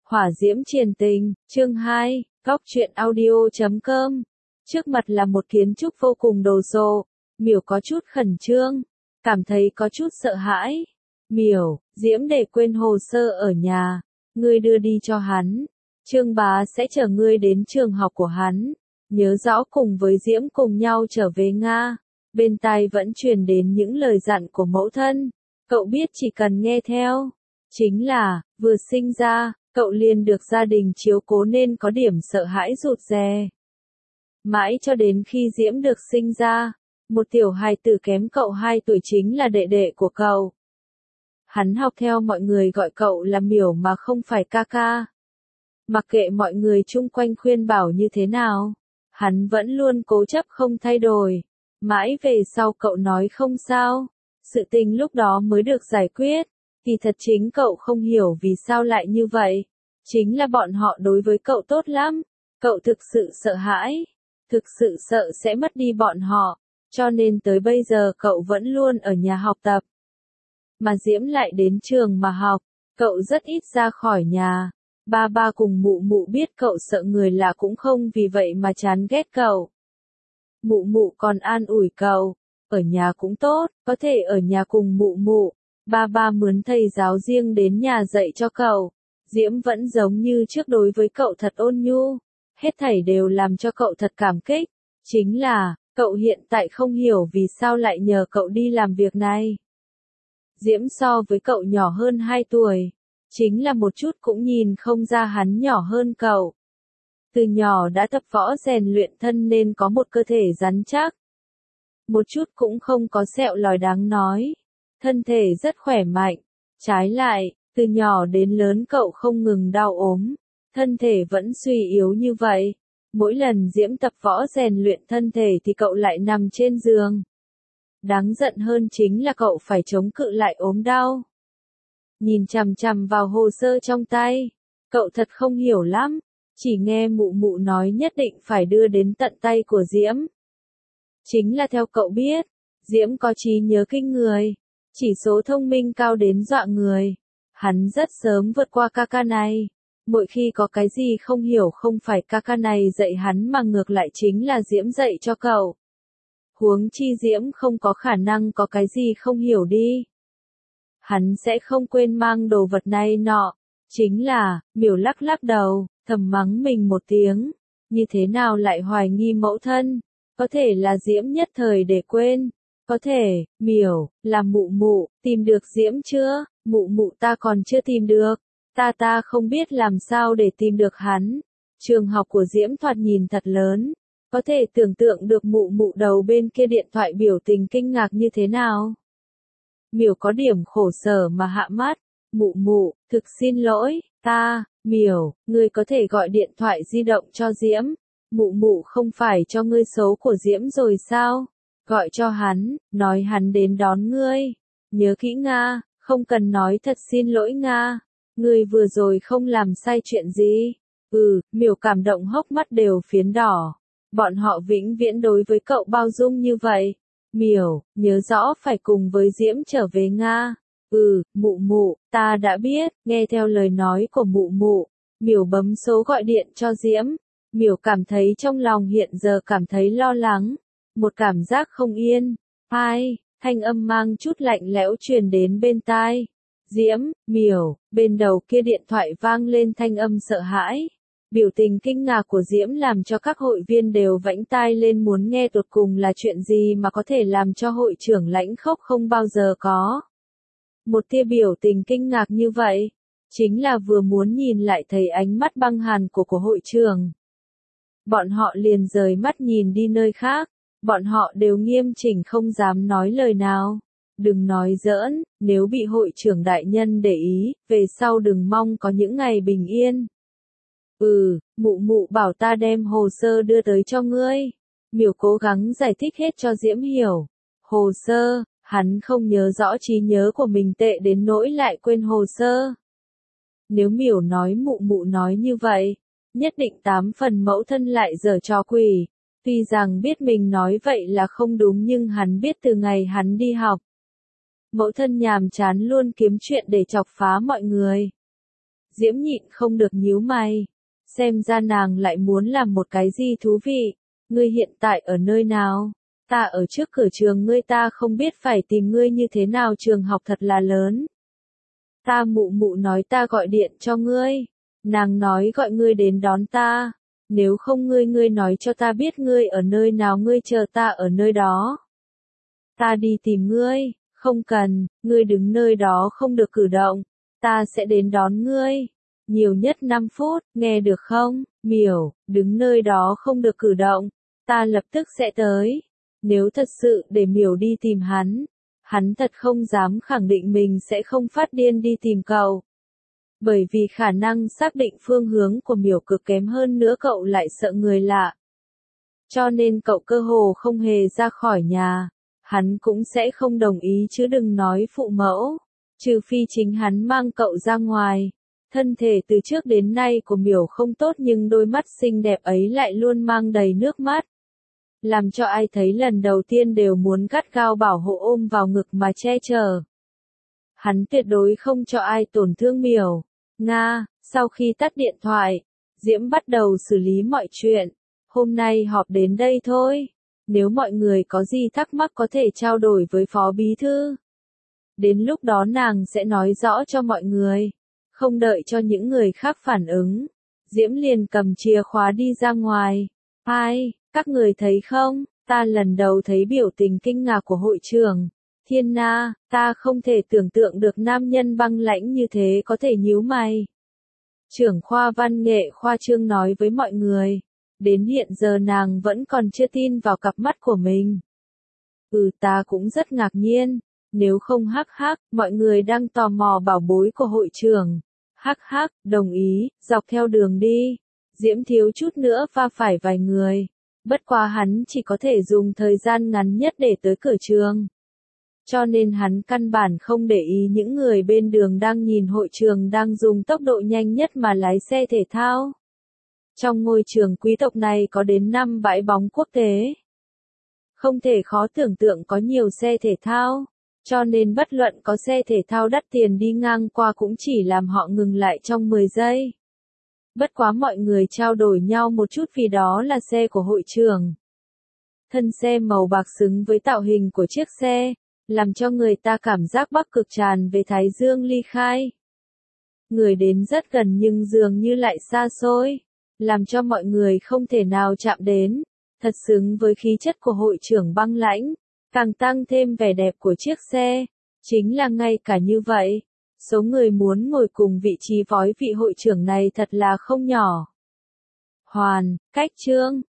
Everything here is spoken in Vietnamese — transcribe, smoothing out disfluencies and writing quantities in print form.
Hỏa diễm triền tình, chương 2, góc truyện audio.com. Trước mặt là một kiến trúc vô cùng đồ sộ, Miểu có chút khẩn trương, cảm thấy có chút sợ hãi. Miểu, Diễm để quên hồ sơ ở nhà, ngươi đưa đi cho hắn. Trương bá sẽ chở ngươi đến trường học của hắn, nhớ rõ cùng với Diễm cùng nhau trở về Nga. Bên tai vẫn truyền đến những lời dặn của mẫu thân, cậu biết chỉ cần nghe theo. Chính là, vừa sinh ra, cậu liền được gia đình chiếu cố nên có điểm sợ hãi rụt rè. Mãi cho đến khi Diễm được sinh ra, một tiểu hài tử kém cậu 2 tuổi chính là đệ đệ của cậu. Hắn học theo mọi người gọi cậu là Miểu mà không phải ca ca. Mặc kệ mọi người chung quanh khuyên bảo như thế nào, hắn vẫn luôn cố chấp không thay đổi. Mãi về sau cậu nói không sao, sự tình lúc đó mới được giải quyết. Kỳ thật chính cậu không hiểu vì sao lại như vậy. Chính là bọn họ đối với cậu tốt lắm. Cậu thực sự sợ hãi. Thực sự sợ sẽ mất đi bọn họ. Cho nên tới bây giờ cậu vẫn luôn ở nhà học tập. Mà Diễm lại đến trường mà học. Cậu rất ít ra khỏi nhà. Ba cùng mụ mụ biết cậu sợ người lạ cũng không vì vậy mà chán ghét cậu. Mụ mụ còn an ủi cậu. Ở nhà cũng tốt, có thể ở nhà cùng mụ mụ. Ba mướn thầy giáo riêng đến nhà dạy cho cậu. Diễm vẫn giống như trước đối với cậu thật ôn nhu. Hết thảy đều làm cho cậu thật cảm kích. Chính là, cậu hiện tại không hiểu vì sao lại nhờ cậu đi làm việc này. Diễm so với cậu nhỏ hơn 2 tuổi. Chính là một chút cũng nhìn không ra hắn nhỏ hơn cậu. Từ nhỏ đã tập võ rèn luyện thân nên có một cơ thể rắn chắc. Một chút cũng không có sẹo lòi đáng nói. Thân thể rất khỏe mạnh. Trái lại, từ nhỏ đến lớn cậu không ngừng đau ốm. Thân thể vẫn suy yếu như vậy. Mỗi lần Diễm tập võ rèn luyện thân thể thì cậu lại nằm trên giường. Đáng giận hơn chính là cậu phải chống cự lại ốm đau. Nhìn chằm chằm vào hồ sơ trong tay. Cậu thật không hiểu lắm. Chỉ nghe mụ mụ nói nhất định phải đưa đến tận tay của Diễm. Chính là theo cậu biết, Diễm có trí nhớ kinh người. Chỉ số thông minh cao đến dọa người. Hắn rất sớm vượt qua ca ca này. Mỗi khi có cái gì không hiểu không phải ca ca này dạy hắn mà ngược lại chính là Diễm dạy cho cậu. Huống chi Diễm không có khả năng có cái gì không hiểu đi. Hắn sẽ không quên mang đồ vật này nọ. Chính là, Miểu lắc lắc đầu, thầm mắng mình một tiếng. Như thế nào lại hoài nghi mẫu thân? Có thể là Diễm nhất thời để quên. Có thể, Miểu, là mụ mụ, tìm được Diễm chưa? Mụ mụ ta còn chưa tìm được. Ta không biết làm sao để tìm được hắn. Trường học của Diễm thoạt nhìn thật lớn. Có thể tưởng tượng được mụ mụ đầu bên kia điện thoại biểu tình kinh ngạc như thế nào. Miểu có điểm khổ sở mà hạ mắt. Mụ mụ, thực xin lỗi, Miểu, ngươi có thể gọi điện thoại di động cho Diễm. Mụ mụ không phải cho ngươi số của Diễm rồi sao? Gọi cho hắn, nói hắn đến đón ngươi. Nhớ kỹ Nga, không cần nói thật xin lỗi Nga. Ngươi vừa rồi không làm sai chuyện gì. Miểu cảm động hốc mắt đều phiến đỏ. Bọn họ vĩnh viễn đối với cậu bao dung như vậy. Miểu, nhớ rõ phải cùng với Diễm trở về Nga. Mụ mụ, ta đã biết, nghe theo lời nói của mụ mụ. Miểu bấm số gọi điện cho Diễm. Miểu cảm thấy trong lòng hiện giờ cảm thấy lo lắng. Một cảm giác không yên. Thanh âm mang chút lạnh lẽo truyền đến bên tai. Diễm, Miểu, bên đầu kia điện thoại vang lên thanh âm sợ hãi. Biểu tình kinh ngạc của Diễm làm cho các hội viên đều vãnh tai lên muốn nghe tột cùng là chuyện gì mà có thể làm cho hội trưởng lãnh khốc không bao giờ có. Một tia biểu tình kinh ngạc như vậy, chính là vừa muốn nhìn lại thấy ánh mắt băng hàn của hội trưởng. Bọn họ liền rời mắt nhìn đi nơi khác, bọn họ đều nghiêm chỉnh không dám nói lời nào. Đừng nói giỡn, nếu bị hội trưởng đại nhân để ý, về sau đừng mong có những ngày bình yên. Mụ mụ bảo ta đem hồ sơ đưa tới cho ngươi. Miểu cố gắng giải thích hết cho Diễm hiểu. Hồ sơ, hắn không nhớ rõ trí nhớ của mình tệ đến nỗi lại quên hồ sơ. Nếu Miểu nói mụ mụ nói như vậy, nhất định 8 phần mẫu thân lại giở trò quỷ. Tuy rằng biết mình nói vậy là không đúng nhưng hắn biết từ ngày hắn đi học. Mẫu thân nhàm chán luôn kiếm chuyện để chọc phá mọi người. Diễm nhịn không được nhíu mày. Xem ra nàng lại muốn làm một cái gì thú vị. Ngươi hiện tại ở nơi nào? Ta ở trước cửa trường ngươi, ta không biết phải tìm ngươi như thế nào, trường học thật là lớn. Ta mụ mụ nói ta gọi điện cho ngươi. Nàng nói gọi ngươi đến đón ta. Nếu không ngươi nói cho ta biết ngươi ở nơi nào, ngươi chờ ta ở nơi đó. Ta đi tìm ngươi, không cần, ngươi đứng nơi đó không được cử động. Ta sẽ đến đón ngươi. Nhiều nhất 5 phút, nghe được không? Miểu, đứng nơi đó không được cử động. Ta lập tức sẽ tới. Nếu thật sự để Miểu đi tìm hắn thật không dám khẳng định mình sẽ không phát điên đi tìm cậu. Bởi vì khả năng xác định phương hướng của Miểu cực kém, hơn nữa cậu lại sợ người lạ. Cho nên cậu cơ hồ không hề ra khỏi nhà. Hắn cũng sẽ không đồng ý, chứ đừng nói phụ mẫu. Trừ phi chính hắn mang cậu ra ngoài. Thân thể từ trước đến nay của Miểu không tốt, nhưng đôi mắt xinh đẹp ấy lại luôn mang đầy nước mắt. Làm cho ai thấy lần đầu tiên đều muốn gắt gao bảo hộ, ôm vào ngực mà che chở. Hắn tuyệt đối không cho ai tổn thương Miểu. Nga, sau khi tắt điện thoại, Diễm bắt đầu xử lý mọi chuyện. Hôm nay họp đến đây thôi. Nếu mọi người có gì thắc mắc có thể trao đổi với phó bí thư. Đến lúc đó nàng sẽ nói rõ cho mọi người. Không đợi cho những người khác phản ứng, Diễm liền cầm chìa khóa đi ra ngoài. Ai, các người thấy không, ta lần đầu thấy biểu tình kinh ngạc của hội trưởng. Thiên Na, ta không thể tưởng tượng được nam nhân băng lãnh như thế có thể nhíu mày. Trưởng khoa văn nghệ khoa Trương nói với mọi người. Đến hiện giờ nàng vẫn còn chưa tin vào cặp mắt của mình. Ta cũng rất ngạc nhiên. Nếu không hắc hắc, mọi người đang tò mò bảo bối của hội trưởng. Hắc hắc, đồng ý, dọc theo đường đi. Diễm thiếu chút nữa va phải vài người. Bất quá hắn chỉ có thể dùng thời gian ngắn nhất để tới cửa trường. Cho nên hắn căn bản không để ý những người bên đường đang nhìn hội trường đang dùng tốc độ nhanh nhất mà lái xe thể thao. Trong ngôi trường quý tộc này có đến 5 bãi bóng quốc tế. Không thể khó tưởng tượng có nhiều xe thể thao. Cho nên bất luận có xe thể thao đắt tiền đi ngang qua cũng chỉ làm họ ngừng lại trong 10 giây. Bất quá mọi người trao đổi nhau một chút vì đó là xe của hội trưởng. Thân xe màu bạc xứng với tạo hình của chiếc xe, làm cho người ta cảm giác Bắc Cực tràn về Thái Dương ly khai. Người đến rất gần nhưng dường như lại xa xôi, làm cho mọi người không thể nào chạm đến, thật xứng với khí chất của hội trưởng băng lãnh. Càng tăng thêm vẻ đẹp của chiếc xe, chính là ngay cả như vậy, số người muốn ngồi cùng vị trí phó vị hội trưởng này thật là không nhỏ. Hoàn, Cách Trương,